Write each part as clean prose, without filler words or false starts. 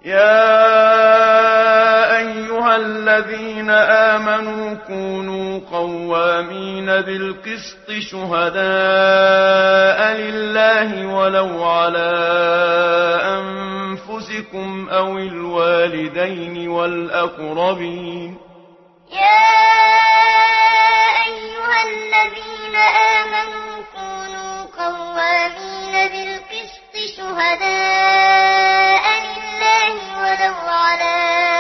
يا أيها الذين آمنوا كونوا قوامين بالقسط شهداء لله ولو على أنفسكم أو الوالدين والأقربين. يا أيها الذين آمنوا كونوا قوامين بالقسط شهداء لله ولو على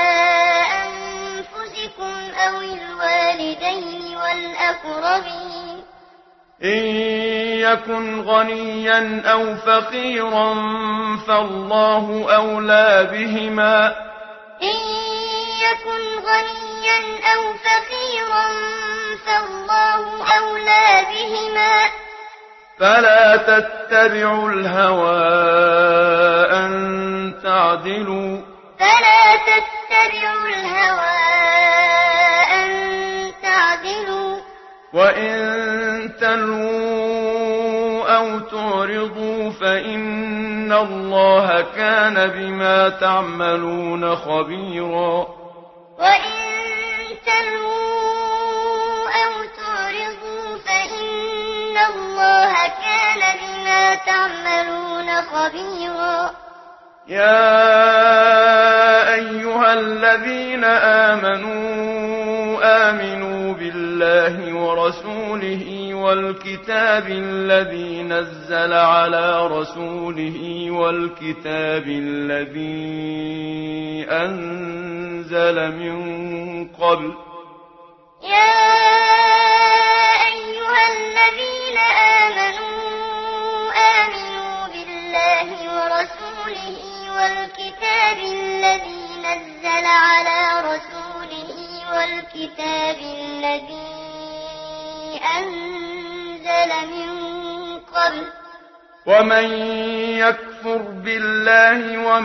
أنفسكم أو الوالدين والأقربين. إن يكن غنيا أو فقيرا فالله أولى بهما. إن يكن غنيا أو فقيرا فالله أولى بهما. فلا تتبعوا الهوى أن تعدلوا. فلا تتبعوا الهوى أن تعدلوا. وإن تلووا أو تعرضوا فإن الله كان بما تعملون خبيرا. وإن تلووا أو تعرضوا فإن الله كان بما تعملون خبيرا. يا أيها الذين آمنوا بالله ورسوله والكتاب الذي نزل على رسوله والكتاب الذي أنزل من قبل. يا أيها الذين آمنوا بالله ورسوله والكتاب الذي نزل على رسوله والكتاب الذي أنزل من قبل. ومن يكفر بالله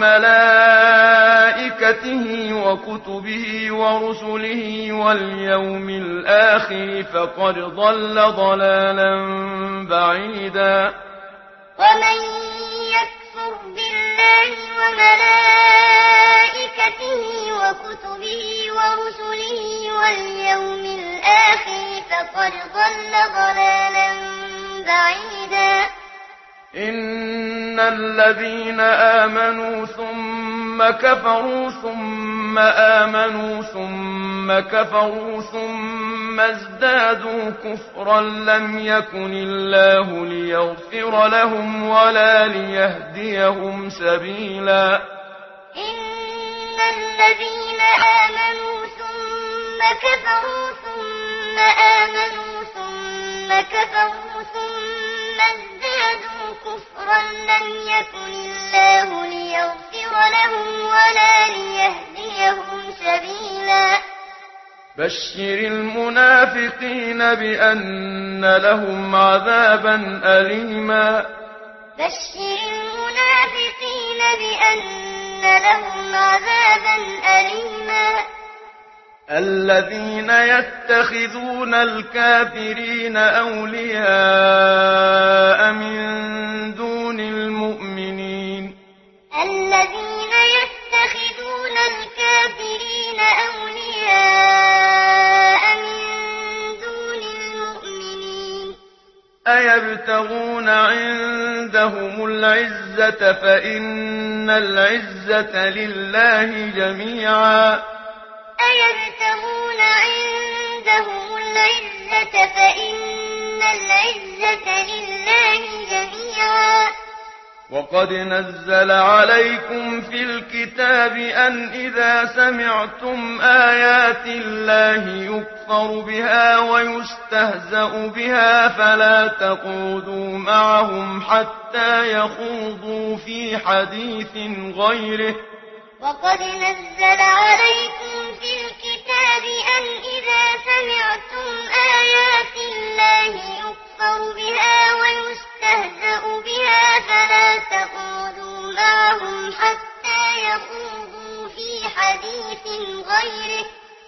وملائكته وكتبه ورسله واليوم الآخر فقد ضل ضلالا بعيدا. ومن يكفر بالله وملائكته وكتبه ورسله واليوم الآخر فقد ضل ضلالا بعيدا. إن الذين آمنوا ثم كفروا ثم آمنوا ثم كفروا ثم ازدادوا كفرا لم يكن الله ليغفر لهم ولا ليهديهم سبيلا. إن الذين آمنوا ثم كفروا ثم آمنوا ثم كفروا ثم ازدادوا كفرا لم يكن الله ليغفر لهم ولا ليهديهم سبيلا. بشر المنافقين بأن لهم عذابا أليما. بشر المنافقين بأن لهم عذابا أليما. الذين يتخذون الكافرين أولياء من دون المؤمنين. الذين يتخذون الكافرين أولياء من دون المؤمنين. أيبتغون عندهم العزة فإن العزة لله جميعا. أيبتغون عندهم العزة فإن العزة لله جميعا. وقد نزل عليكم في الكتاب أن إذا سمعتم آيات الله يكفر بها ويستهزأ بها فلا تقعدوا معهم حتى يخوضوا في حديث غيره. وقد نزل عليكم في الكتاب أن إذا سمعتم آيات الله يكفر بها ويستهزأ بها فلا تقعدوا معهم حتى يخوضوا في حديث غيره.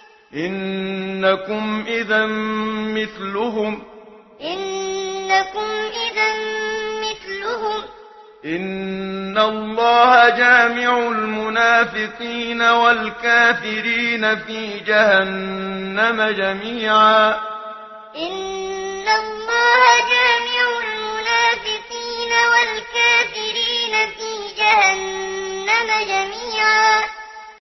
إنكم إذا مثلهم. إنكم إذا مثلهم. إن الله جامع المنافقين والكافرين في جهنم جميعا.